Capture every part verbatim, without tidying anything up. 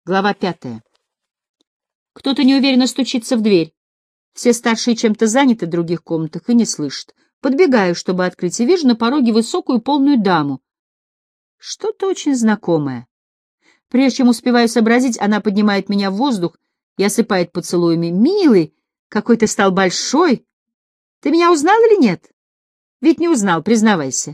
Глава пятая. Кто-то неуверенно стучится в дверь. Все старшие чем-то заняты в других комнатах и не слышат. Подбегаю, чтобы открыть, и вижу на пороге высокую полную даму. Что-то очень знакомое. Прежде чем успеваю сообразить, она поднимает меня в воздух и осыпает поцелуями. «Милый, какой ты стал большой! Ты меня узнал или нет? Ведь не узнал, признавайся».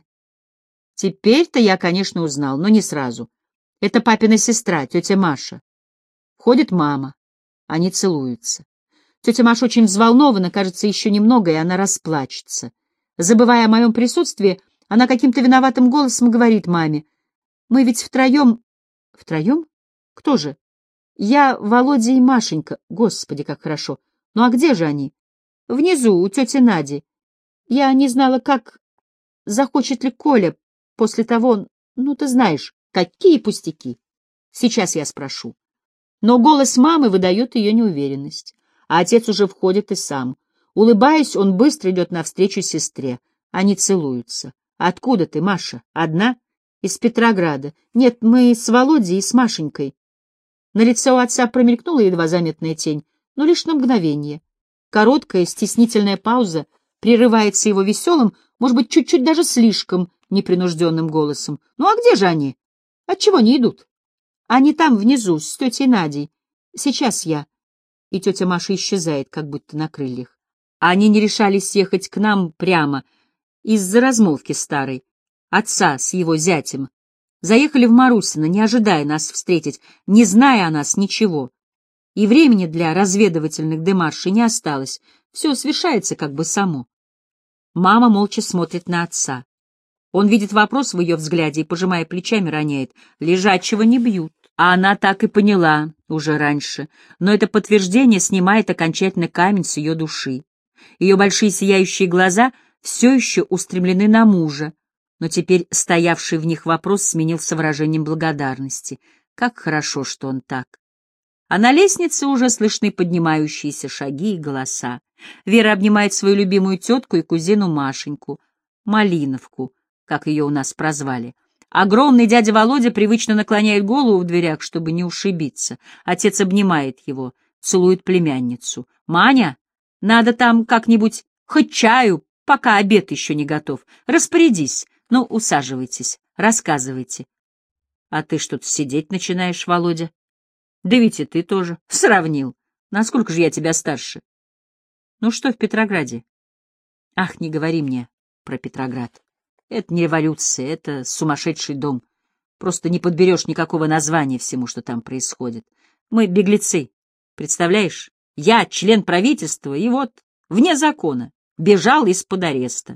Теперь-то я, конечно, узнал, но не сразу. Это папина сестра, тетя Маша. Входит мама. Они целуются. Тетя Маша очень взволнована, кажется, еще немного, и она расплачется. Забывая о моем присутствии, она каким-то виноватым голосом говорит маме: «Мы ведь втроем...» «Втроем? Кто же?» «Я, Володя и Машенька. Господи, как хорошо! Ну а где же они?» «Внизу, у тети Нади. Я не знала, как... захочет ли Коля после того... Ну, ты знаешь, какие пустяки. Сейчас я спрошу». Но голос мамы выдает ее неуверенность. А отец уже входит и сам. Улыбаясь, он быстро идет навстречу сестре. Они целуются. «Откуда ты, Маша? Одна?» «Из Петрограда. Нет, мы с Володей и с Машенькой». На лице у отца промелькнула едва заметная тень, но лишь на мгновение. Короткая, стеснительная пауза прерывается его веселым, может быть, чуть-чуть даже слишком непринужденным голосом. «Ну а где же они? Отчего не идут?» «Они там, внизу, с тетей Надей. Сейчас я...» И тетя Маша исчезает, как будто на крыльях. Они не решались ехать к нам прямо из-за размолвки старой. Отца с его зятем. Заехали в Марусино, не ожидая нас встретить, не зная о нас ничего. И времени для разведывательных демаршей не осталось. Все свершается как бы само. Мама молча смотрит на отца. Он видит вопрос в ее взгляде и, пожимая плечами, роняет: «Лежачего не бьют». А она так и поняла уже раньше, но это подтверждение снимает окончательно камень с ее души. Ее большие сияющие глаза все еще устремлены на мужа, но теперь стоявший в них вопрос сменился выражением благодарности. Как хорошо, что он так. А на лестнице уже слышны поднимающиеся шаги и голоса. Вера обнимает свою любимую тетку и кузину Машеньку, Малиновку, как ее у нас прозвали. Огромный дядя Володя привычно наклоняет голову в дверях, чтобы не ушибиться. Отец обнимает его, целует племянницу. «Маня, надо там как-нибудь хоть чаю, пока обед еще не готов. Распорядись. Ну, усаживайтесь, рассказывайте». «А ты что-то сидеть начинаешь, Володя?» «Да ведь и ты тоже. Сравнил. Насколько же я тебя старше?» «Ну что в Петрограде?» «Ах, не говори мне про Петроград. Это не революция, это сумасшедший дом. Просто не подберешь никакого названия всему, что там происходит. Мы беглецы, представляешь? Я член правительства, и вот, вне закона, бежал из-под ареста.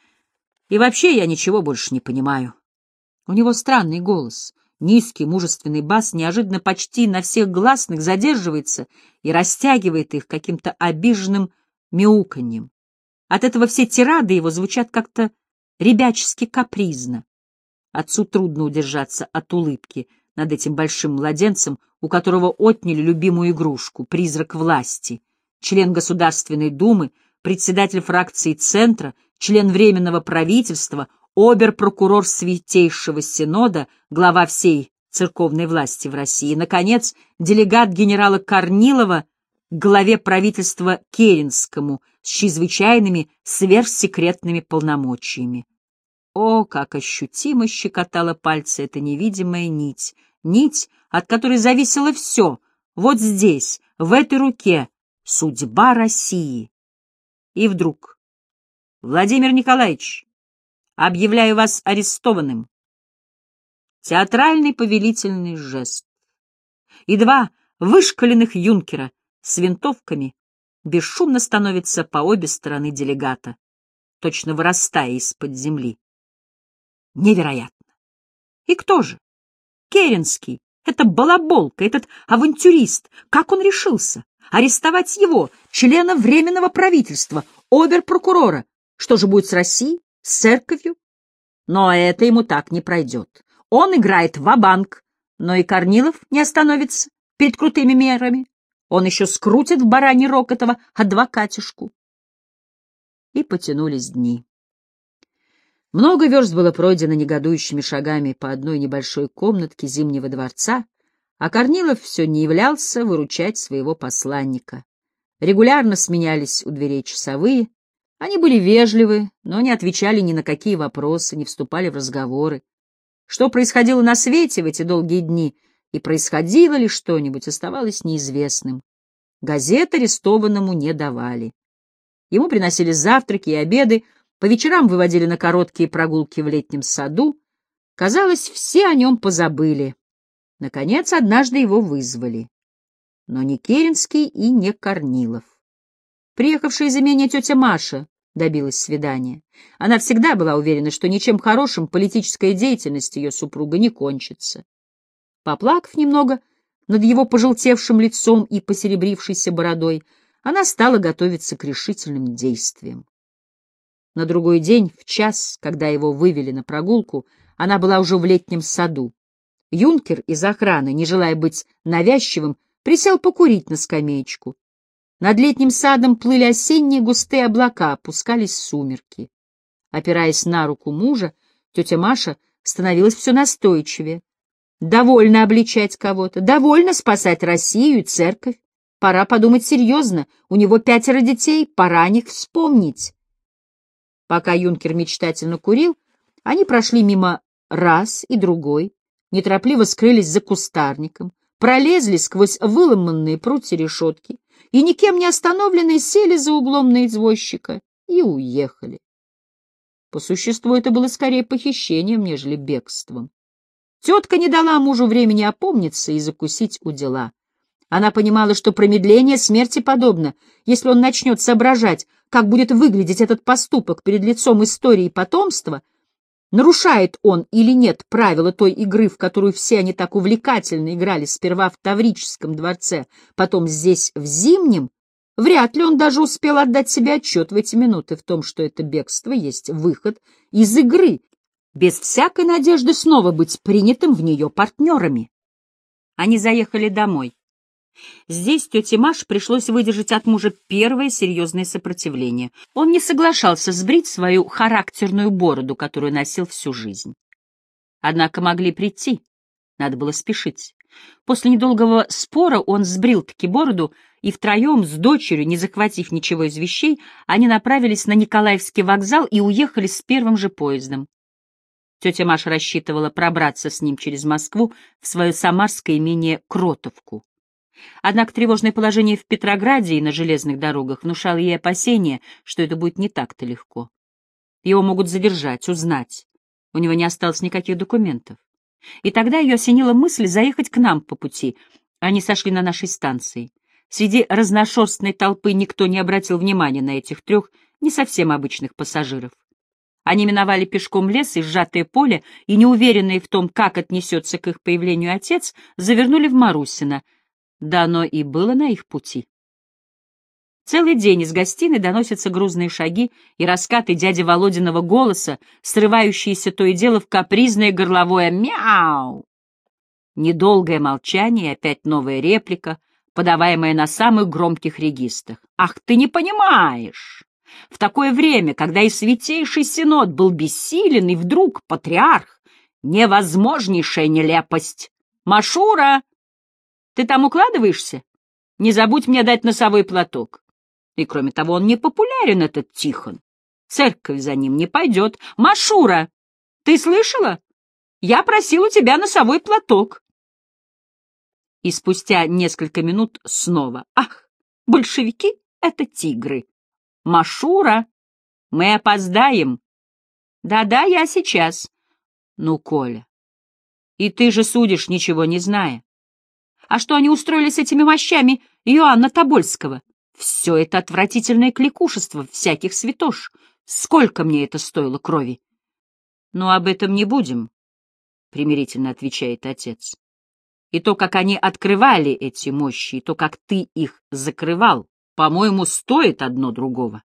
И вообще я ничего больше не понимаю». У него странный голос. Низкий, мужественный бас неожиданно почти на всех гласных задерживается и растягивает их каким-то обиженным мяуканьем. От этого все тирады его звучат как-то ребячески капризно. Отцу трудно удержаться от улыбки над этим большим младенцем, у которого отняли любимую игрушку — призрак власти, член Государственной Думы, председатель фракции Центра, член Временного правительства, обер-прокурор Святейшего Синода, глава всей церковной власти в России и, наконец, делегат генерала Корнилова к главе правительства Керенскому с чрезвычайными сверхсекретными полномочиями. О, как ощутимо щекотала пальцы эта невидимая нить, нить, от которой зависело все, вот здесь, в этой руке, судьба России. И вдруг: «Владимир Николаевич, объявляю вас арестованным». Театральный повелительный жест. И два вышкаленных юнкера с винтовками бесшумно становятся по обе стороны делегата, точно вырастая из-под земли. Невероятно! И кто же? Керенский, это балаболка, этот авантюрист. Как он решился арестовать его, члена Временного правительства, обер-прокурора? Что же будет с Россией, с церковью? Но это ему так не пройдет. Он играет ва-банк, но и Корнилов не остановится перед крутыми мерами. Он еще скрутит в бараний рог этого адвокатишку. И потянулись дни. Много верст было пройдено негодующими шагами по одной небольшой комнатке Зимнего дворца, А Корнилов все не являлся выручать своего посланника. Регулярно сменялись у дверей часовые. Они были вежливы, но не отвечали ни на какие вопросы, не вступали в разговоры. Что происходило на свете в эти долгие дни, и происходило ли что-нибудь, оставалось неизвестным. Газет арестованному не давали. Ему приносили завтраки и обеды, по вечерам выводили на короткие прогулки в летнем саду. Казалось, все о нем позабыли. Наконец, однажды его вызвали. Но не Керенский и не Корнилов. Приехавшая из имения тетя Маша добилась свидания. Она всегда была уверена, что ничем хорошим политическая деятельность ее супруга не кончится. Поплакав немного над его пожелтевшим лицом и посеребрившейся бородой, она стала готовиться к решительным действиям. На другой день, в час, когда его вывели на прогулку, она была уже в летнем саду. Юнкер из охраны, не желая быть навязчивым, присел покурить на скамеечку. Над летним садом плыли осенние густые облака, опускались сумерки. Опираясь на руку мужа, тетя Маша становилась все настойчивее. Довольно обличать кого-то, довольно спасать Россию и церковь. Пора подумать серьезно, у него пятеро детей, пора о них вспомнить. Пока юнкер мечтательно курил, они прошли мимо раз и другой, неторопливо скрылись за кустарником, пролезли сквозь выломанные прутья решетки и, никем не остановленные, сели за углом на извозчика и уехали. По существу это было скорее похищением, нежели бегством. Тетка не дала мужу времени опомниться и закусить у дела. Она понимала, что промедление смерти подобно. Если он начнет соображать, как будет выглядеть этот поступок перед лицом истории и потомства, нарушает он или нет правила той игры, в которую все они так увлекательно играли сперва в Таврическом дворце, потом здесь, в Зимнем, вряд ли он даже успел отдать себе отчет в эти минуты в том, что это бегство есть выход из игры, без всякой надежды снова быть принятым в нее партнерами. Они заехали домой. Здесь тете Маше пришлось выдержать от мужа первое серьезное сопротивление. Он не соглашался сбрить свою характерную бороду, которую носил всю жизнь. Однако могли прийти, надо было спешить. После недолгого спора он сбрил-таки бороду, и втроем с дочерью, не захватив ничего из вещей, они направились на Николаевский вокзал и уехали с первым же поездом. Тетя Маша рассчитывала пробраться с ним через Москву в свое самарское имение Кротовку. Однако тревожное положение в Петрограде и на железных дорогах внушало ей опасения, что это будет не так-то легко. Его могут задержать, узнать. У него не осталось никаких документов. И тогда ее осенила мысль заехать к нам по пути. Они сошли на нашей станции. Среди разношерстной толпы никто не обратил внимания на этих трех не совсем обычных пассажиров. Они миновали пешком лес и сжатое поле, и, неуверенные в том, как отнесется к их появлению отец, завернули в Марусино. Да оно и было на их пути. Целый день из гостиной доносятся грузные шаги и раскаты дяди Володиного голоса, срывающиеся то и дело в капризное горловое «мяу». Недолгое молчание и опять новая реплика, подаваемая на самых громких регистрах. «Ах, ты не понимаешь! В такое время, когда и Святейший Синод был бессилен, и вдруг патриарх — невозможнейшая нелепость! Машура! Ты там укладываешься? Не забудь мне дать носовой платок. И, кроме того, он не популярен, этот Тихон. Церковь за ним не пойдет. Машура, ты слышала? Я просил у тебя носовой платок». И спустя несколько минут снова. «Ах, большевики — это тигры. Машура, мы опоздаем». «Да-да, я сейчас». «Ну, Коля, и ты же судишь, ничего не зная. А что они устроили с этими мощами Иоанна Тобольского? Все это отвратительное кликушество всяких святош. Сколько мне это стоило крови?» «Ну, об этом не будем», — примирительно отвечает отец. «И то, как они открывали эти мощи, и то, как ты их закрывал, по-моему, стоит одно другого».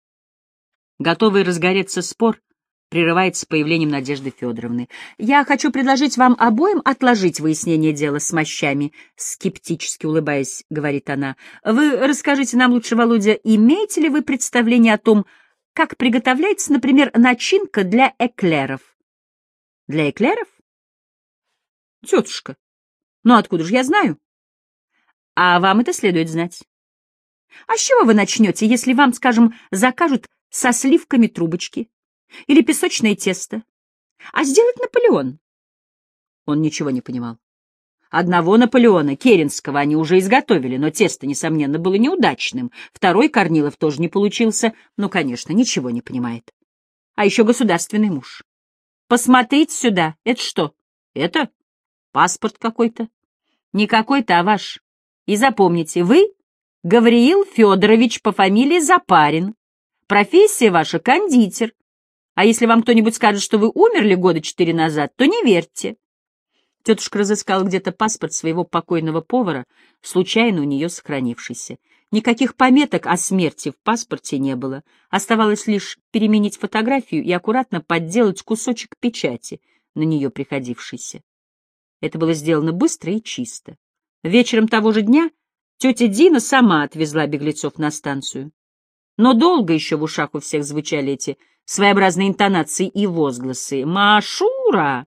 Готовый разгореться спор прерывается появлением Надежды Федоровны. «Я хочу предложить вам обоим отложить выяснение дела с мощами», — скептически улыбаясь, говорит она. «Вы расскажите нам лучше, Володя, имеете ли вы представление о том, как приготовляется, например, начинка для эклеров?» «Для эклеров?» «Тетушка, Ну, откуда же я знаю? А вам это следует знать. А с чего вы начнете, если вам, скажем, закажут со сливками трубочки или песочное тесто? А сделать Наполеон? Он ничего не понимал. Одного Наполеона, Керенского, они уже изготовили, но тесто, несомненно, было неудачным. Второй Корнилов тоже не получился. Ну, конечно, ничего не понимает. А еще государственный муж. Посмотрите сюда. Это что? Это паспорт какой-то. Не какой-то, а ваш. И запомните, вы Гавриил Федорович по фамилии Запарин. Профессия ваша — кондитер. А если вам кто-нибудь скажет, что вы умерли года четыре назад, то не верьте. Тетушка разыскала где-то паспорт своего покойного повара, случайно у нее сохранившийся. Никаких пометок о смерти в паспорте не было. Оставалось лишь переменить фотографию и аккуратно подделать кусочек печати, на нее приходившийся. Это было сделано быстро и чисто. Вечером того же дня тетя Дина сама отвезла беглецов на станцию. Но долго еще в ушах у всех звучали эти своеобразные интонации и возгласы. «Машура!»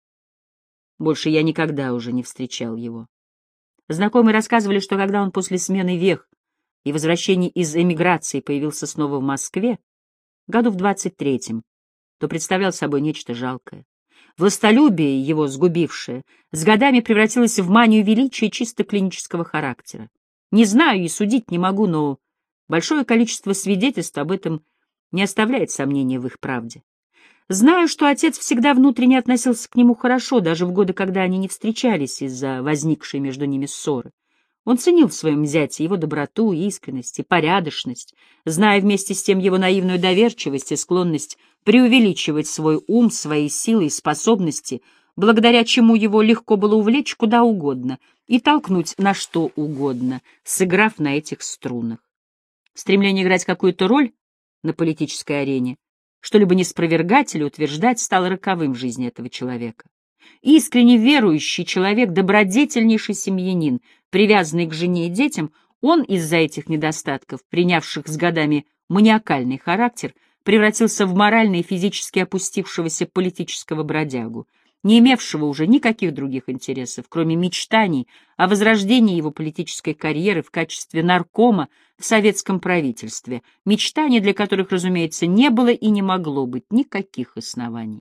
Больше я никогда уже не встречал его. Знакомые рассказывали, что когда он после смены вех и возвращения из эмиграции появился снова в Москве, году в двадцать третьем, то представлял собой нечто жалкое. Властолюбие, его сгубившее, с годами превратилось в манию величия чисто клинического характера. Не знаю и судить не могу, но большое количество свидетельств об этом не оставляет сомнения в их правде. Знаю, что отец всегда внутренне относился к нему хорошо, даже в годы, когда они не встречались из-за возникшей между ними ссоры. Он ценил в своем зяте его доброту, искренность и порядочность, зная вместе с тем его наивную доверчивость и склонность преувеличивать свой ум, свои силы и способности, благодаря чему его легко было увлечь куда угодно и толкнуть на что угодно, сыграв на этих струнах. Стремление играть какую-то роль на политической арене, что-либо не спровергать или утверждать, стало роковым в жизни этого человека. Искренне верующий человек, добродетельнейший семьянин, привязанный к жене и детям, он из-за этих недостатков, принявших с годами маниакальный характер, превратился в морально и физически опустившегося политического бродягу, не имевшего уже никаких других интересов, кроме мечтаний о возрождении его политической карьеры в качестве наркома в советском правительстве, мечтаний, для которых, разумеется, не было и не могло быть никаких оснований.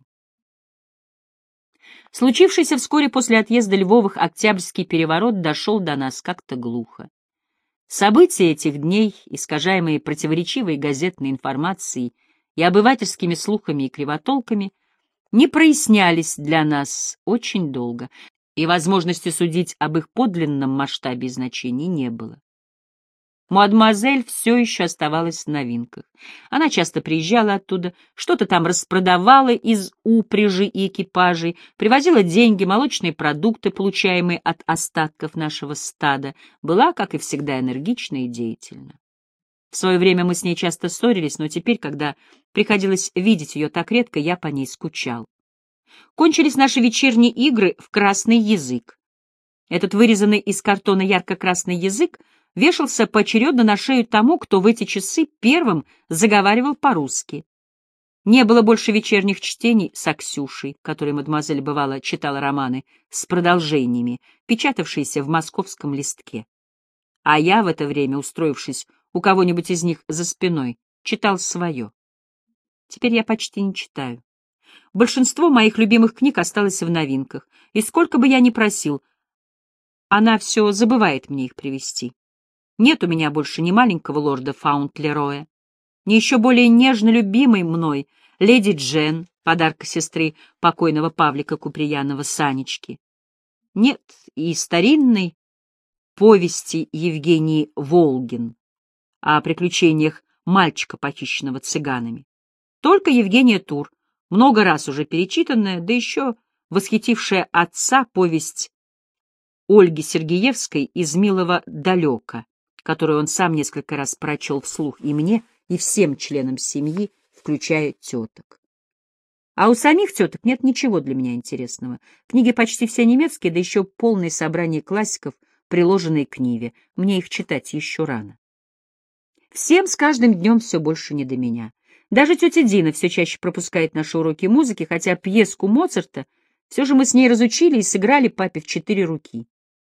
Случившийся вскоре после отъезда Львовых Октябрьский переворот дошел до нас как-то глухо. События этих дней, искажаемые противоречивой газетной информацией и обывательскими слухами и кривотолками, не прояснялись для нас очень долго, и возможности судить об их подлинном масштабе и значении не было. Мадемуазель все еще оставалась в новинках. Она часто приезжала оттуда, что-то там распродавала из упряжи и экипажей, привозила деньги, молочные продукты, получаемые от остатков нашего стада, была, как и всегда, энергична и деятельна. В свое время мы с ней часто ссорились, но теперь, когда приходилось видеть ее так редко, я по ней скучал. Кончились наши вечерние игры в красный язык. Этот вырезанный из картона ярко-красный язык вешался поочередно на шею тому, кто в эти часы первым заговаривал по-русски. Не было больше вечерних чтений с Аксюшей, которой мадемуазель бывало читала романы с продолжениями, печатавшиеся в московском листке. А я в это время, устроившись у кого-нибудь из них за спиной, читал свое. Теперь я почти не читаю. Большинство моих любимых книг осталось в новинках, и сколько бы я ни просил, она все забывает мне их привезти. Нет у меня больше ни маленького лорда Фаунтлероя, ни еще более нежно любимой мной леди Джен, подарка сестры покойного Павлика Куприянова Санечки. Нет и старинной повести Евгении Волгин о приключениях мальчика, похищенного цыганами. Только Евгения Тур, много раз уже перечитанная, да еще восхитившая отца повесть Ольги Сергеевской «Из милого далека», которую он сам несколько раз прочел вслух и мне, и всем членам семьи, включая теток. А у самих теток нет ничего для меня интересного. Книги почти все немецкие, да еще полное собрание классиков, приложенные к Ниве. Мне их читать еще рано. Всем с каждым днем все больше не до меня. Даже тетя Дина все чаще пропускает наши уроки музыки, хотя пьеску Моцарта все же мы с ней разучили и сыграли папе в четыре руки.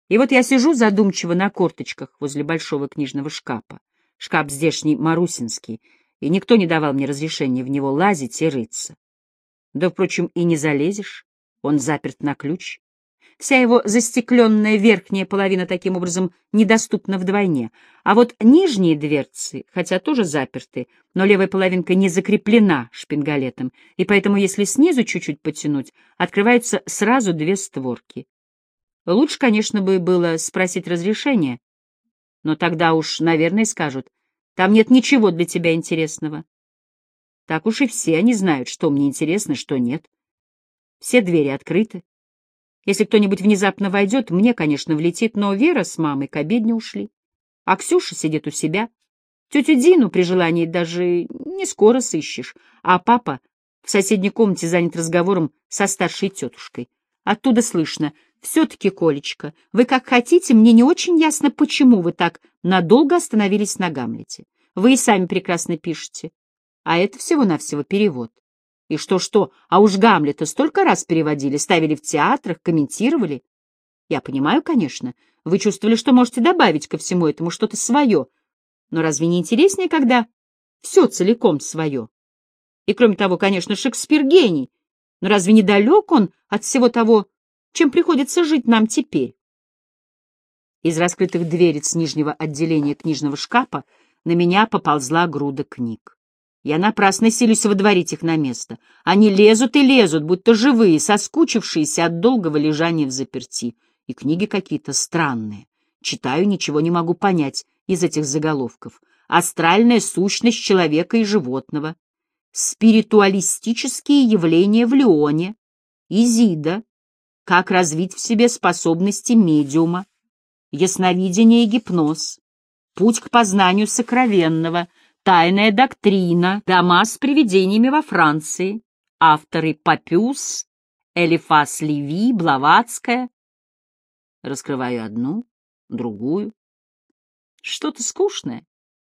И вот я сижу задумчиво на корточках возле большого книжного шкафа. Шкаф здешний марусинский, и никто не давал мне разрешения в него лазить и рыться. Да, впрочем, и не залезешь, он заперт на ключ. Вся его застекленная верхняя половина таким образом недоступна вдвойне, а вот нижние дверцы, хотя тоже заперты, но левая половинка не закреплена шпингалетом, и поэтому, если снизу чуть-чуть потянуть, открываются сразу две створки. Лучше, конечно, бы было спросить разрешения, но тогда уж, наверное, скажут: там нет ничего для тебя интересного. Так уж и все они знают, что мне интересно, что нет. Все двери открыты. Если кто-нибудь внезапно войдет, мне, конечно, влетит, но Вера с мамой к обедне ушли. А Ксюша сидит у себя. Тетю Дину при желании даже не скоро сыщешь, а папа в соседней комнате занят разговором со старшей тетушкой. Оттуда слышно: «Все-таки, Колечка, вы как хотите, мне не очень ясно, почему вы так надолго остановились на Гамлете. Вы и сами прекрасно пишете. А это всего-навсего перевод. И что-что, а уж Гамлета столько раз переводили, ставили в театрах, комментировали. Я понимаю, конечно, вы чувствовали, что можете добавить ко всему этому что-то свое. Но разве не интереснее, когда все целиком свое? И кроме того, конечно, Шекспир гений. Но разве не далек он от всего того, чем приходится жить нам теперь?» Из раскрытых дверец нижнего отделения книжного шкафа на меня поползла груда книг. Я напрасно силюсь водворить их на место. Они лезут и лезут, будто живые, соскучившиеся от долгого лежания взаперти. И книги какие-то странные. Читаю, ничего не могу понять из этих заголовков. Астральная сущность человека и животного. Спиритуалистические явления в Лионе. Изида. Как развить в себе способности медиума. Ясновидение и гипноз. Путь к познанию сокровенного. Тайная доктрина. Дома с привидениями во Франции. Авторы Папюс, Элифас Леви, Блаватская. Раскрываю одну, другую. Что-то скучное.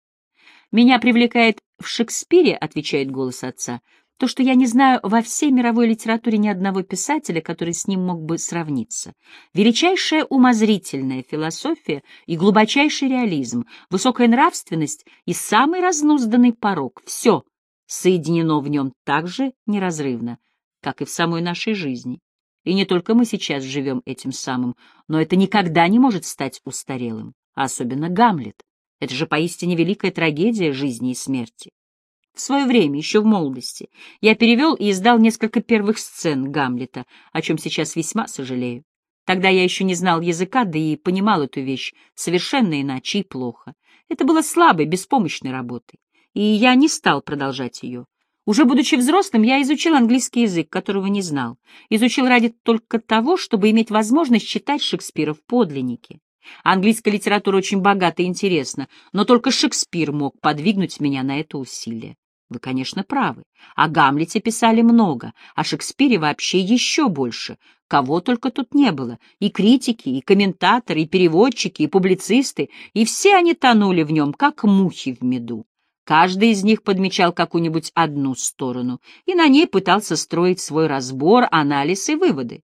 Меня привлекает в Шекспире, отвечает голос отца, то, что я не знаю во всей мировой литературе ни одного писателя, который с ним мог бы сравниться. Величайшая умозрительная философия и глубочайший реализм, высокая нравственность и самый разнузданный порок — все соединено в нем так же неразрывно, как и в самой нашей жизни. И не только мы сейчас живем этим самым, но это никогда не может стать устарелым, а особенно Гамлет. Это же поистине великая трагедия жизни и смерти. В свое время, еще в молодости, я перевел и издал несколько первых сцен Гамлета, о чем сейчас весьма сожалею. Тогда я еще не знал языка, да и понимал эту вещь совершенно иначе и плохо. Это было слабой, беспомощной работой, и я не стал продолжать ее. Уже будучи взрослым, я изучил английский язык, которого не знал. Изучил ради только того, чтобы иметь возможность читать Шекспира в подлиннике. Английская литература очень богата и интересна, но только Шекспир мог подвигнуть меня на это усилие. Вы, конечно, правы. О Гамлете писали много, о Шекспире вообще еще больше. Кого только тут не было. И критики, и комментаторы, и переводчики, и публицисты, и все они тонули в нем, как мухи в меду. Каждый из них подмечал какую-нибудь одну сторону и на ней пытался строить свой разбор, анализ и выводы.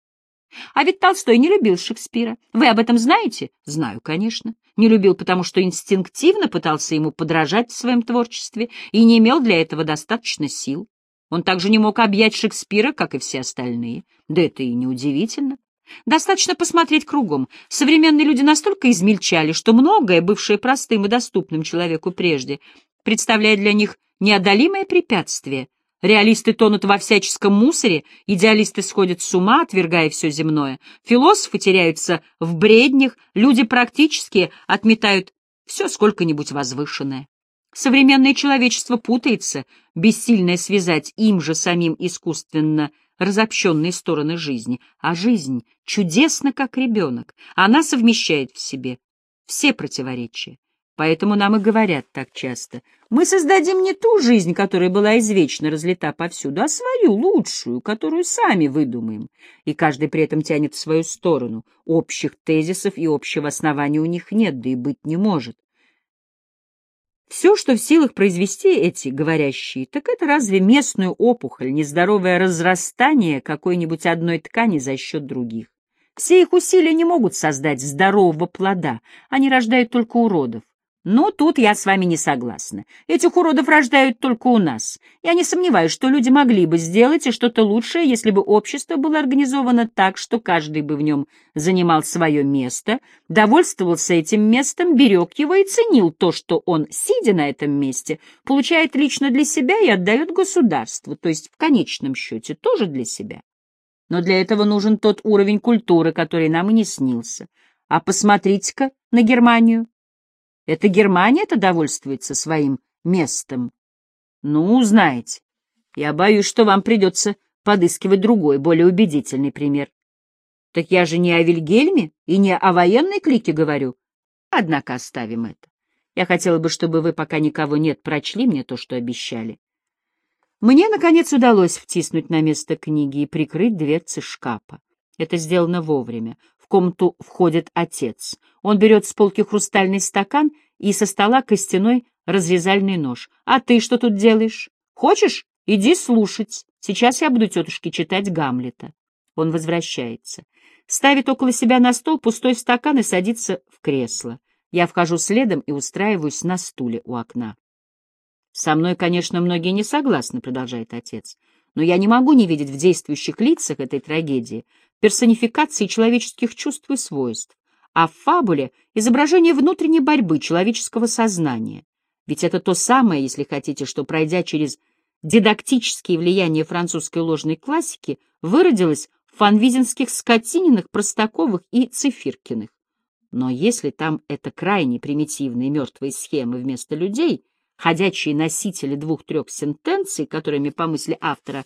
А ведь Толстой не любил Шекспира. Вы об этом знаете? Знаю, конечно. Не любил, потому что инстинктивно пытался ему подражать в своем творчестве и не имел для этого достаточно сил. Он также не мог объять Шекспира, как и все остальные. Да это и неудивительно. Достаточно посмотреть кругом. Современные люди настолько измельчали, что многое, бывшее простым и доступным человеку прежде, представляет для них неодолимое препятствие. Реалисты тонут во всяческом мусоре, идеалисты сходят с ума, отвергая все земное, философы теряются в бреднях, люди практически отметают все сколько-нибудь возвышенное. Современное человечество путается, бессильное связать им же самим искусственно разобщенные стороны жизни, а жизнь чудесна, как ребенок, она совмещает в себе все противоречия. Поэтому нам и говорят так часто: мы создадим не ту жизнь, которая была извечно разлита повсюду, а свою, лучшую, которую сами выдумаем. И каждый при этом тянет в свою сторону. Общих тезисов и общего основания у них нет, да и быть не может. Все, что в силах произвести эти говорящие, так это разве местную опухоль, нездоровое разрастание какой-нибудь одной ткани за счет других. Все их усилия не могут создать здорового плода, они рождают только уродов. Но тут я с вами не согласна. Этих уродов рождают только у нас. Я не сомневаюсь, что люди могли бы сделать и что-то лучшее, если бы общество было организовано так, что каждый бы в нем занимал свое место, довольствовался этим местом, берег его и ценил то, что он, сидя на этом месте, получает лично для себя и отдает государству, то есть в конечном счете тоже для себя. Но для этого нужен тот уровень культуры, который нам и не снился. А посмотрите-ка на Германию. Это Германия-то довольствуется своим местом. Ну, знаете, я боюсь, что вам придется подыскивать другой, более убедительный пример. Так я же не о Вильгельме и не о военной клике говорю. Однако оставим это. Я хотела бы, чтобы вы, пока никого нет, прочли мне то, что обещали. Мне, наконец, удалось втиснуть на место книги и прикрыть дверцы шкафа. Это сделано вовремя. В комнату входит отец. Он берет с полки хрустальный стакан и со стола костяной разрезальный нож. «А ты что тут делаешь? Хочешь? Иди слушать. Сейчас я буду тетушке читать Гамлета». Он возвращается. Ставит около себя на стол пустой стакан и садится в кресло. Я вхожу следом и устраиваюсь на стуле у окна. «Со мной, конечно, многие не согласны», — продолжает отец, «но я не могу не видеть в действующих лицах этой трагедии персонификации человеческих чувств и свойств, а в фабуле — изображение внутренней борьбы человеческого сознания. Ведь это то самое, если хотите, что, пройдя через дидактические влияния французской ложной классики, выродилось в фанвизинских Скотининых, Простаковых и Цифиркиных. Но если там это крайне примитивные мертвые схемы вместо людей, ходячие носители двух-трех сентенций, которыми, по мысли автора,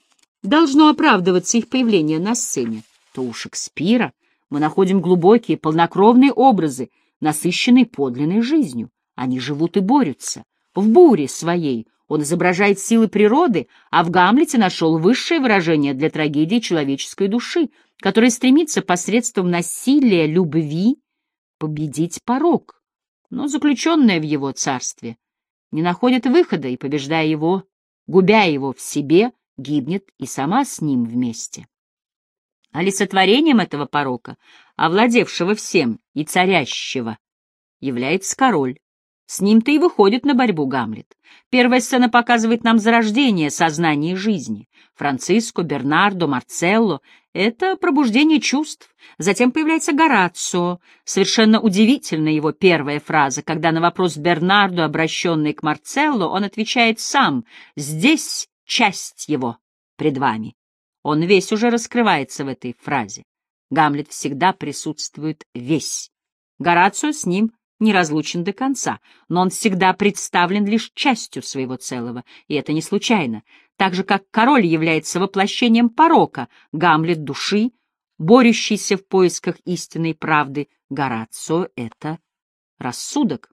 должно оправдываться их появление на сцене, то у Шекспира мы находим глубокие, полнокровные образы, насыщенные подлинной жизнью. Они живут и борются. В буре своей он изображает силы природы, а в Гамлете нашел высшее выражение для трагедии человеческой души, которая стремится посредством насилия, любви победить порок, но заключенная в его царстве не находит выхода и, побеждая его, губя его в себе, гибнет и сама с ним вместе. Олицетворением этого порока, овладевшего всем и царящего, является король. С ним-то и выходит на борьбу Гамлет. Первая сцена показывает нам зарождение сознания жизни. Франциско, Бернардо, Марцелло — это пробуждение чувств. Затем появляется Горацио. Совершенно удивительна его первая фраза, когда на вопрос Бернардо, обращенный к Марцелло, он отвечает сам: «Здесь часть его пред вами». Он весь уже раскрывается в этой фразе. Гамлет всегда присутствует весь. Горацио с ним неразлучен до конца, но он всегда представлен лишь частью своего целого, и это не случайно. Так же, как король является воплощением порока, Гамлет — души, борющийся в поисках истинной правды, Горацио — это рассудок.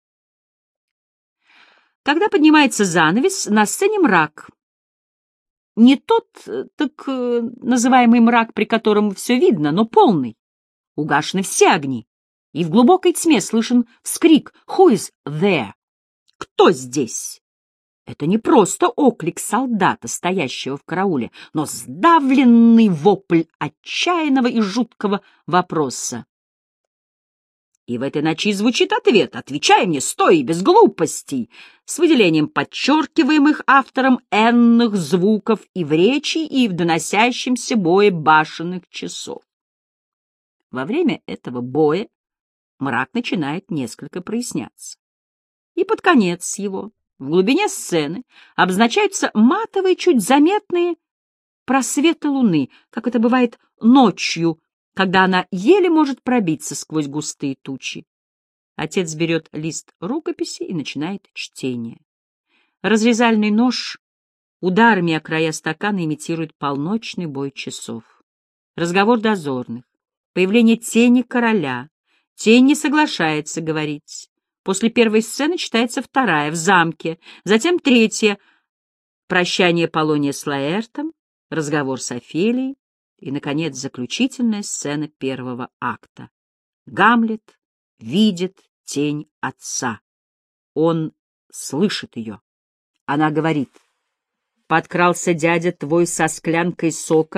Когда поднимается занавес, на сцене мрак. Не тот, так называемый мрак, при котором все видно, но полный. Угашены все огни. И в глубокой тьме слышен вскрик «Who is there?» «Кто здесь?» Это не просто оклик солдата, стоящего в карауле, но сдавленный вопль отчаянного и жуткого вопроса. И в этой ночи звучит ответ: «Отвечай мне, стой, без глупостей!» с выделением подчеркиваемых автором энных звуков и в речи, и в доносящемся бое башенных часов. Во время этого боя мрак начинает несколько проясняться. И под конец его, в глубине сцены, обозначаются матовые, чуть заметные просветы луны, как это бывает ночью, когда она еле может пробиться сквозь густые тучи. Отец берет лист рукописи и начинает чтение. Разрезальный нож ударами о края стакана имитирует полночный бой часов. Разговор дозорных, появление тени короля. Тень не соглашается говорить. После первой сцены читается вторая в замке, затем третья — прощание Полония с Лаэртом, разговор с Офелией и, наконец, заключительная сцена первого акта. Гамлет видит тень отца. Он слышит ее. Она говорит: «Подкрался дядя твой со склянкой сока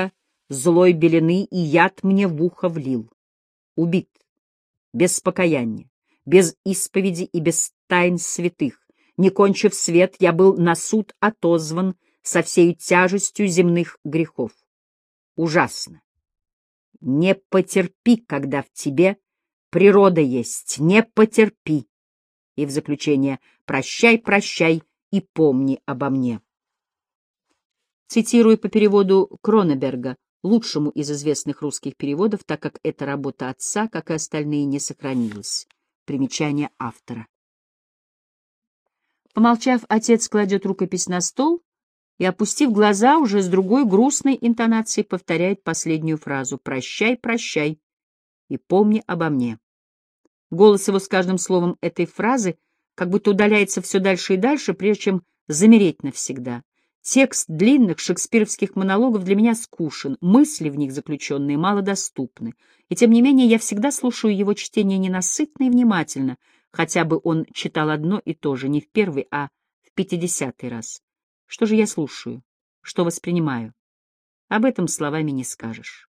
злой белены и яд мне в ухо влил. Убит, без покаяния, без исповеди и без тайн святых. Не кончив свет, я был на суд отозван со всей тяжестью земных грехов. Ужасно. Не потерпи, когда в тебе природа есть, не потерпи. И в заключение: прощай, прощай и помни обо мне. Цитирую по переводу Кронеберга, лучшему из известных русских переводов, так как эта работа отца, как и остальные, не сохранилась. Примечание автора. Помолчав, отец кладет рукопись на стол и, опустив глаза, уже с другой грустной интонацией повторяет последнюю фразу: «Прощай, прощай и помни обо мне». Голос его с каждым словом этой фразы как будто удаляется все дальше и дальше, прежде чем замереть навсегда. Текст длинных шекспировских монологов для меня скучен, мысли в них заключенные малодоступны, и тем не менее я всегда слушаю его чтение ненасытно и внимательно, хотя бы он читал одно и то же не в первый, а в пятидесятый раз. Что же я слушаю? Что воспринимаю? Об этом словами не скажешь.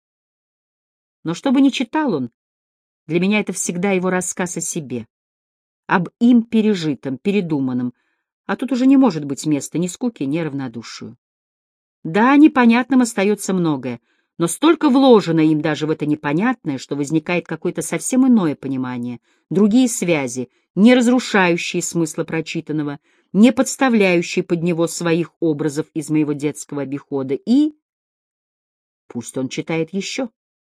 Но что бы ни читал он, для меня это всегда его рассказ о себе, об им пережитом, передуманном, а тут уже не может быть места ни скуке, ни равнодушию. Да, непонятным остается многое, но столько вложено им даже в это непонятное, что возникает какое-то совсем иное понимание, другие связи, не разрушающие смысла прочитанного, не подставляющие под него своих образов из моего детского обихода. И пусть он читает еще.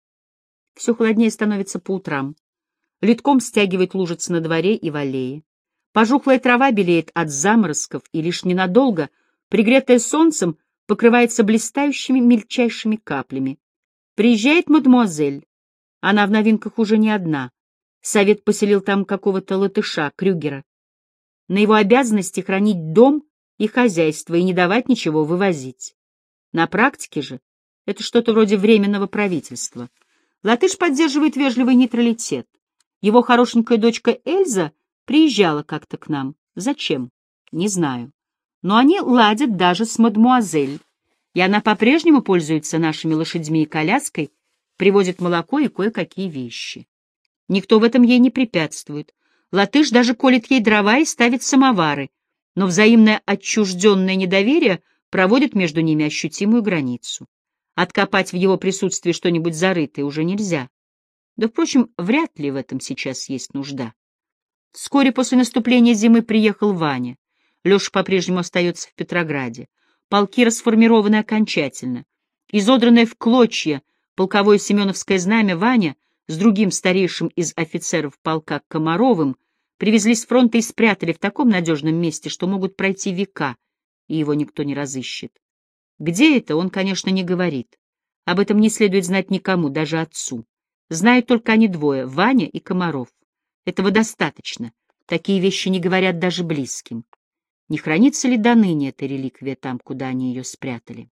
Все холоднее становится по утрам. Ледком стягивает лужицы на дворе и в аллее. Пожухлая трава белеет от заморозков, и лишь ненадолго, пригретая солнцем, покрывается блистающими мельчайшими каплями. Приезжает мадемуазель. Она в новинках уже не одна. Совет поселил там какого-то латыша, Крюгера. На его обязанности хранить дом и хозяйство и не давать ничего вывозить. На практике же это что-то вроде временного правительства. Латыш поддерживает вежливый нейтралитет. Его хорошенькая дочка Эльза приезжала как-то к нам. Зачем? Не знаю. Но они ладят даже с мадемуазель, и она по-прежнему пользуется нашими лошадьми и коляской, привозит молоко и кое-какие вещи. Никто в этом ей не препятствует. Латыш даже колет ей дрова и ставит самовары, но взаимное отчужденное недоверие проводит между ними ощутимую границу. Откопать в его присутствии что-нибудь зарытое уже нельзя. Да, впрочем, вряд ли в этом сейчас есть нужда. Вскоре после наступления зимы приехал Ваня. Леша по-прежнему остается в Петрограде. Полки расформированы окончательно. Изодранное в клочья полковое семеновское знамя Ваня с другим старейшим из офицеров полка Комаровым привезли с фронта и спрятали в таком надежном месте, что могут пройти века, и его никто не разыщет. Где это, он, конечно, не говорит. Об этом не следует знать никому, даже отцу. Знают только они двое — Ваня и Комаров. Этого достаточно. Такие вещи не говорят даже близким. Не хранится ли доныне эта реликвия там, куда они ее спрятали?